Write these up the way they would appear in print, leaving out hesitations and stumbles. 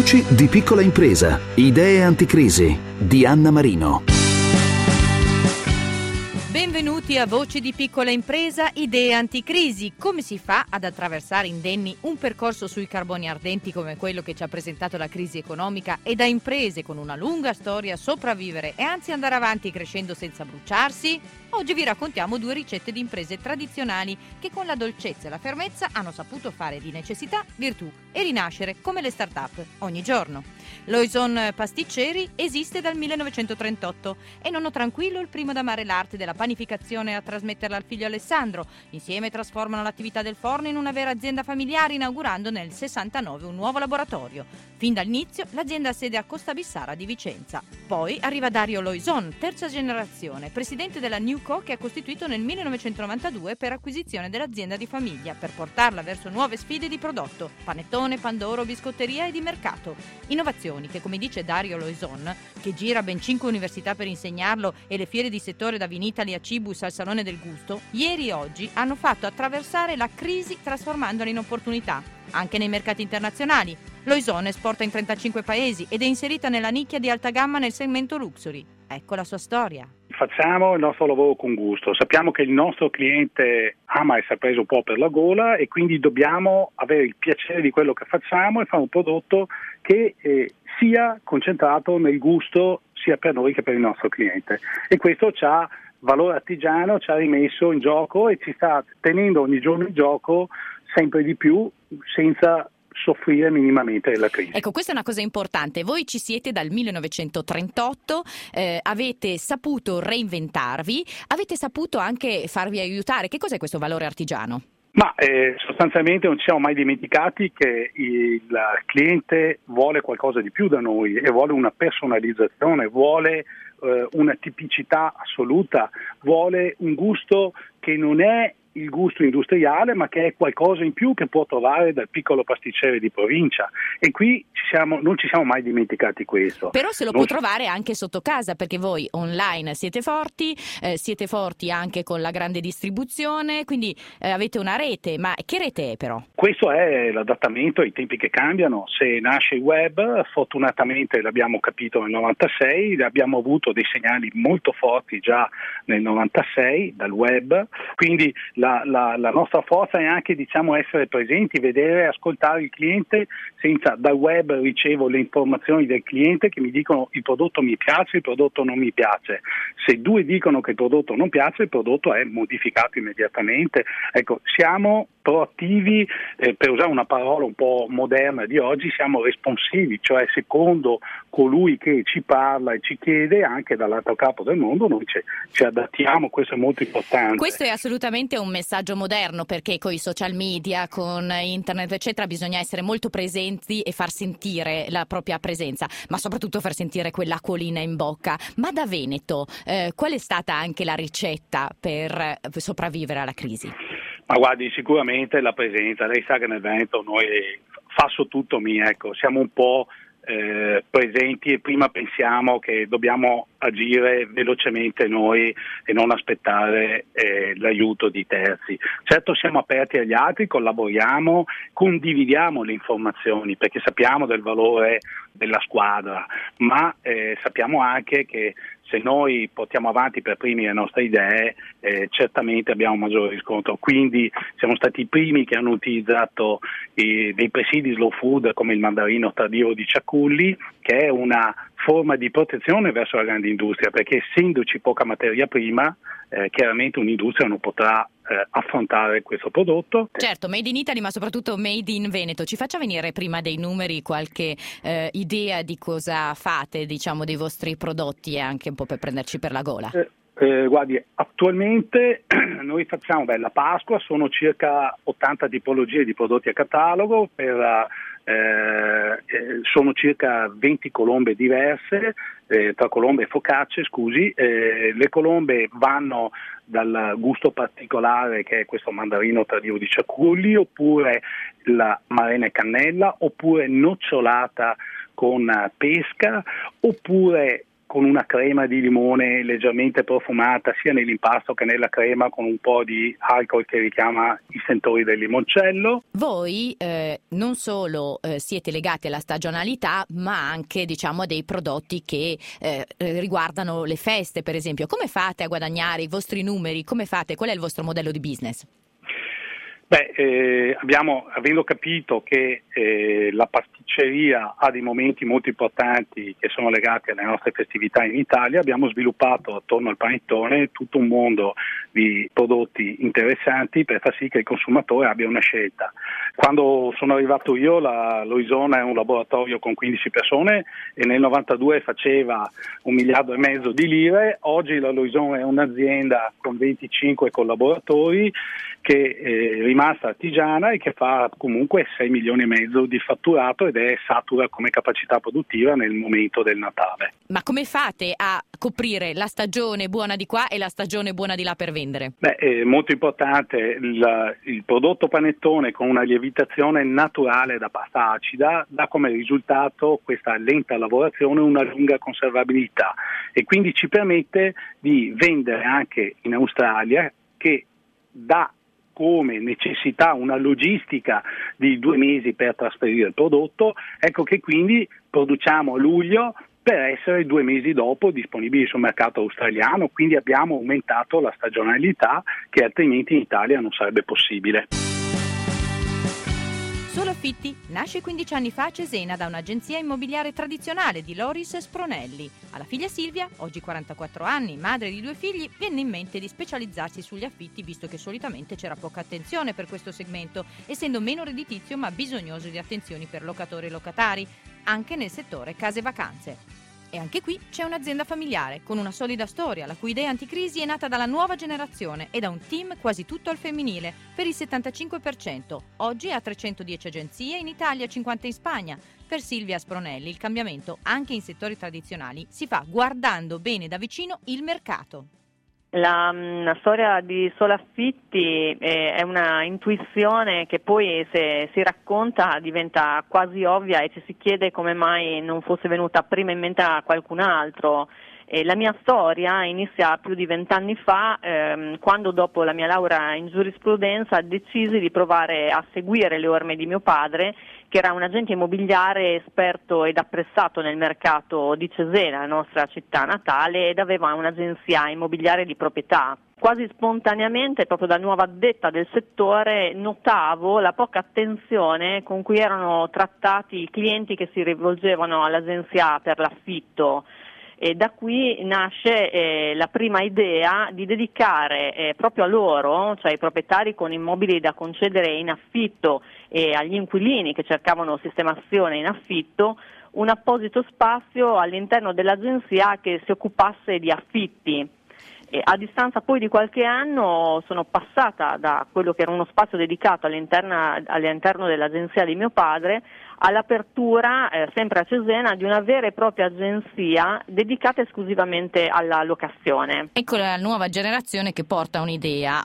Voci di piccola impresa. Idee anticrisi di Anna Marino. Benvenuti a Voci di piccola impresa, idee anticrisi. Come si fa ad attraversare indenni un percorso sui carboni ardenti come quello che ci ha presentato la crisi economica e da imprese con una lunga storia sopravvivere e anzi andare avanti crescendo senza bruciarsi? Oggi vi raccontiamo 2 ricette di imprese tradizionali che con la dolcezza e la fermezza hanno saputo fare di necessità virtù e rinascere come le start-up ogni giorno. Loison Pasticceri esiste dal 1938 e nonno Tranquillo il primo ad amare l'arte della panificazione e a trasmetterla al figlio Alessandro. Insieme trasformano l'attività del forno in una vera azienda familiare, inaugurando nel 69 un nuovo laboratorio. Fin dall'inizio l'azienda ha sede a Costabissara di Vicenza. Poi arriva Dario Loison, terza generazione, presidente della Newco, che ha costituito nel 1992 per acquisizione dell'azienda di famiglia, per portarla verso nuove sfide di prodotto, panettone, pandoro, biscotteria e di mercato. Innovazioni che, come dice Dario Loison, che gira ben 5 università per insegnarlo e le fiere di settore da Vinitaly a Cibus al Salone del Gusto, ieri e oggi hanno fatto attraversare la crisi trasformandola in opportunità, anche nei mercati internazionali. Loison esporta in 35 paesi ed è inserita nella nicchia di alta gamma nel segmento luxury. Ecco la sua storia. Facciamo il nostro lavoro con gusto, sappiamo che il nostro cliente ama essere preso un po' per la gola e quindi dobbiamo avere il piacere di quello che facciamo e fare un prodotto che sia concentrato nel gusto sia per noi che per il nostro cliente, e questo c'ha valore artigiano, ci ha rimesso in gioco e ci sta tenendo ogni giorno in gioco sempre di più senza soffrire minimamente della crisi. Ecco, questa è una cosa importante. Voi ci siete dal 1938, avete saputo reinventarvi, avete saputo anche farvi aiutare. Che cos'è questo valore artigiano? Ma sostanzialmente non ci siamo mai dimenticati che il cliente vuole qualcosa di più da noi e vuole una personalizzazione, vuole una tipicità assoluta, vuole un gusto che non è il gusto industriale, ma che è qualcosa in più che può trovare dal piccolo pasticcere di provincia, e qui non ci siamo mai dimenticati questo. Però se lo può trovare anche sotto casa, perché voi online siete forti anche con la grande distribuzione, quindi avete una rete. Ma che rete è però? Questo è l'adattamento ai tempi che cambiano. Se nasce il web, fortunatamente l'abbiamo capito nel 96, abbiamo avuto dei segnali molto forti già nel 96 dal web, quindi la nostra forza è anche, essere presenti, vedere, ascoltare il cliente. Senza dal web ricevo le informazioni del cliente che mi dicono il prodotto mi piace, il prodotto non mi piace. Se 2 dicono che il prodotto non piace, il prodotto è modificato immediatamente. Ecco, siamo proattivi, per usare una parola un po' moderna di oggi, siamo responsivi, cioè secondo colui che ci parla e ci chiede, anche dall'altro capo del mondo noi ci adattiamo. Questo è molto importante. Questo è assolutamente un messaggio moderno, perché con i social media, con internet eccetera, bisogna essere molto presenti e far sentire la propria presenza, ma soprattutto far sentire quell'acquolina in bocca. Ma da Veneto, qual è stata anche la ricetta per sopravvivere alla crisi? Ma guardi, sicuramente la presenza. Lei sa che nel Veneto noi faccio tutto mio, ecco, siamo un po' presenti e prima pensiamo che dobbiamo agire velocemente noi e non aspettare l'aiuto di terzi. Certo, siamo aperti agli altri, collaboriamo, condividiamo le informazioni perché sappiamo del valore della squadra, ma sappiamo anche che se noi portiamo avanti per primi le nostre idee, certamente abbiamo un maggiore riscontro. Quindi siamo stati i primi che hanno utilizzato dei presidi slow food come il mandarino tardivo di Ciaculli, che è una forma di protezione verso la grande industria, perché essendoci poca materia prima, chiaramente un'industria non potrà affrontare questo prodotto. Certo, made in Italy, ma soprattutto made in Veneto. Ci faccia venire prima dei numeri qualche idea di cosa fate, dei vostri prodotti, e anche un po' per prenderci per la gola. Guardi, attualmente noi facciamo la Pasqua, sono circa 80 tipologie di prodotti a catalogo, sono circa 20 colombe diverse, tra colombe e focacce, le colombe vanno dal gusto particolare che è questo mandarino tardivo di Ciaculli, oppure la marena e cannella, oppure nocciolata con pesca, oppure con una crema di limone leggermente profumata sia nell'impasto che nella crema, con un po' di alcol che richiama i sentori del limoncello. Voi non solo siete legati alla stagionalità, ma anche a dei prodotti che riguardano le feste, per esempio. Come fate a guadagnare i vostri numeri? Come fate? Qual è il vostro modello di business? Avendo capito che la pasticceria ha dei momenti molto importanti che sono legati alle nostre festività in Italia, abbiamo sviluppato attorno al panettone tutto un mondo di prodotti interessanti per far sì che il consumatore abbia una scelta. Quando sono arrivato io, la Loison è un laboratorio con 15 persone e nel 92 faceva 1,5 miliardi di lire. Oggi la Loison è un'azienda con 25 collaboratori che è rimasta artigiana e che fa comunque 6,5 milioni di fatturato ed è satura come capacità produttiva nel momento del Natale. Ma come fate a coprire la stagione buona di qua e la stagione buona di là per vendere? È molto importante il prodotto panettone con una lievitazione naturale da pasta acida dà come risultato questa lenta lavorazione una lunga conservabilità e quindi ci permette di vendere anche in Australia, che dà come necessità una logistica di 2 mesi per trasferire il prodotto. Ecco che quindi produciamo a luglio per essere 2 mesi dopo disponibili sul mercato australiano, quindi abbiamo aumentato la stagionalità che altrimenti in Italia non sarebbe possibile. Solo Affitti nasce 15 anni fa a Cesena da un'agenzia immobiliare tradizionale di Loris Spronelli. Alla figlia Silvia, oggi 44 anni, madre di 2 figli, venne in mente di specializzarsi sugli affitti, visto che solitamente c'era poca attenzione per questo segmento, essendo meno redditizio ma bisognoso di attenzioni per locatori e locatari, anche nel settore case vacanze. E anche qui c'è un'azienda familiare, con una solida storia, la cui idea anticrisi è nata dalla nuova generazione e da un team quasi tutto al femminile, per il 75%. Oggi ha 310 agenzie, in Italia 50 in Spagna. Per Silvia Spronelli il cambiamento, anche in settori tradizionali, si fa guardando bene da vicino il mercato. La storia di Solo Affitti è una intuizione che poi, se si racconta, diventa quasi ovvia e ci si chiede come mai non fosse venuta prima in mente a qualcun altro. La mia storia inizia più di 20 anni fa, quando dopo la mia laurea in giurisprudenza decisi di provare a seguire le orme di mio padre, che era un agente immobiliare esperto ed apprezzato nel mercato di Cesena, la nostra città natale, ed aveva un'agenzia immobiliare di proprietà. Quasi spontaneamente, proprio da nuova addetta del settore, notavo la poca attenzione con cui erano trattati i clienti che si rivolgevano all'agenzia per l'affitto. E da qui nasce la prima idea di dedicare proprio a loro, cioè ai proprietari con immobili da concedere in affitto e agli inquilini che cercavano sistemazione in affitto, un apposito spazio all'interno dell'agenzia che si occupasse di affitti. E a distanza poi di qualche anno sono passata da quello che era uno spazio dedicato all'interno dell'agenzia di mio padre all'apertura, sempre a Cesena, di una vera e propria agenzia dedicata esclusivamente alla locazione. Ecco la nuova generazione che porta un'idea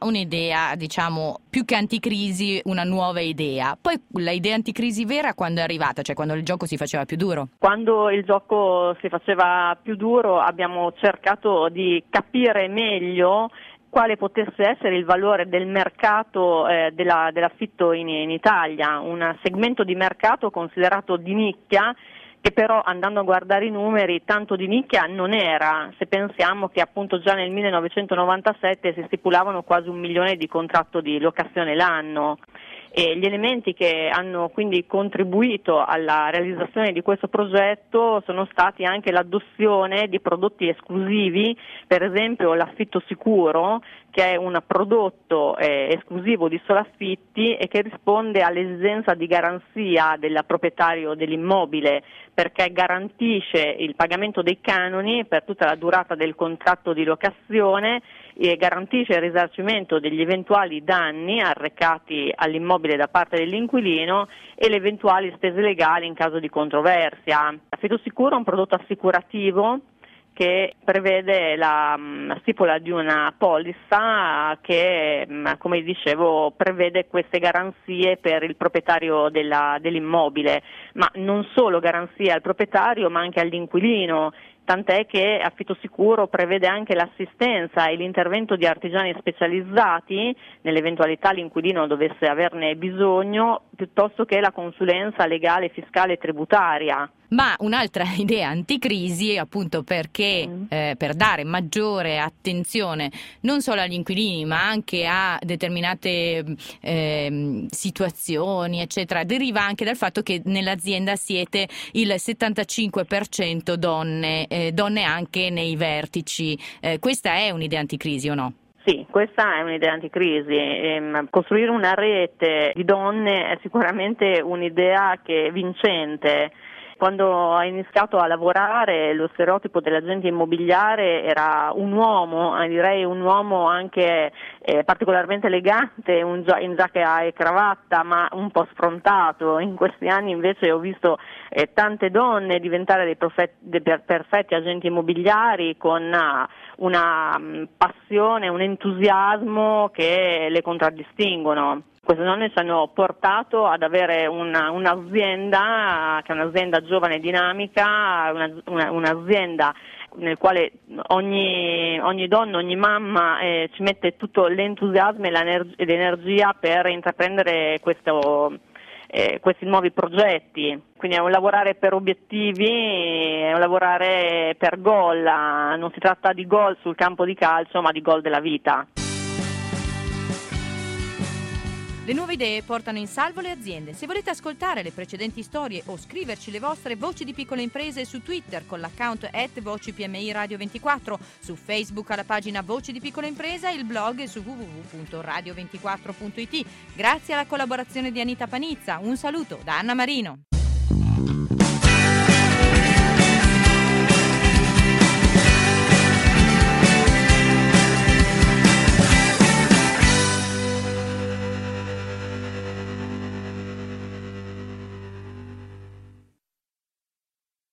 più che anticrisi, una nuova idea. Poi la idea anticrisi vera quando è arrivata, cioè quando il gioco si faceva più duro? Quando il gioco si faceva più duro abbiamo cercato di capire meglio quale potesse essere il valore del mercato dell'affitto in Italia, un segmento di mercato considerato di nicchia, che però, andando a guardare i numeri, tanto di nicchia non era, se pensiamo che appunto già nel 1997 si stipulavano quasi 1 milione di contratto di locazione l'anno. E gli elementi che hanno quindi contribuito alla realizzazione di questo progetto sono stati anche l'adozione di prodotti esclusivi, per esempio l'affitto sicuro, che è un prodotto esclusivo di Solo Affitti e che risponde all'esigenza di garanzia del proprietario dell'immobile, perché garantisce il pagamento dei canoni per tutta la durata del contratto di locazione e garantisce il risarcimento degli eventuali danni arrecati all'immobile da parte dell'inquilino e le eventuali spese legali in caso di controversia. L'affitto sicuro è un prodotto assicurativo che prevede la stipula di una polizza che, come dicevo, prevede queste garanzie per il proprietario dell'immobile, ma non solo garanzie al proprietario ma anche all'inquilino, tant'è che Affitto Sicuro prevede anche l'assistenza e l'intervento di artigiani specializzati nell'eventualità l'inquilino dovesse averne bisogno, piuttosto che la consulenza legale, fiscale e tributaria. Ma un'altra idea anticrisi, appunto perché per dare maggiore attenzione non solo agli inquilini ma anche a determinate situazioni eccetera, deriva anche dal fatto che nell'azienda siete il 75% donne anche nei vertici. Questa è un'idea anticrisi o no? Sì, questa è un'idea anticrisi. Costruire una rete di donne è sicuramente un'idea che è vincente. Quando ho iniziato a lavorare, lo stereotipo dell'agente immobiliare era un uomo, direi un uomo anche particolarmente elegante, in giacca e cravatta, ma un po' sfrontato. In questi anni invece ho visto tante donne diventare dei perfetti agenti immobiliari con una passione, un entusiasmo che le contraddistinguono. Queste donne ci hanno portato ad avere un'azienda che è un'azienda giovane e dinamica, un'azienda nel quale ogni donna, ogni mamma ci mette tutto l'entusiasmo e l'energia per intraprendere questi nuovi progetti. Quindi è un lavorare per obiettivi, è un lavorare per gol, non si tratta di gol sul campo di calcio ma di gol della vita. Le nuove idee portano in salvo le aziende. Se volete ascoltare le precedenti storie o scriverci le vostre voci di piccole imprese su Twitter con l'account @vocipmi Radio 24, su Facebook alla pagina Voci di Piccola Impresa e il blog su www.radio24.it. Grazie alla collaborazione di Anita Panizza. Un saluto da Anna Marino.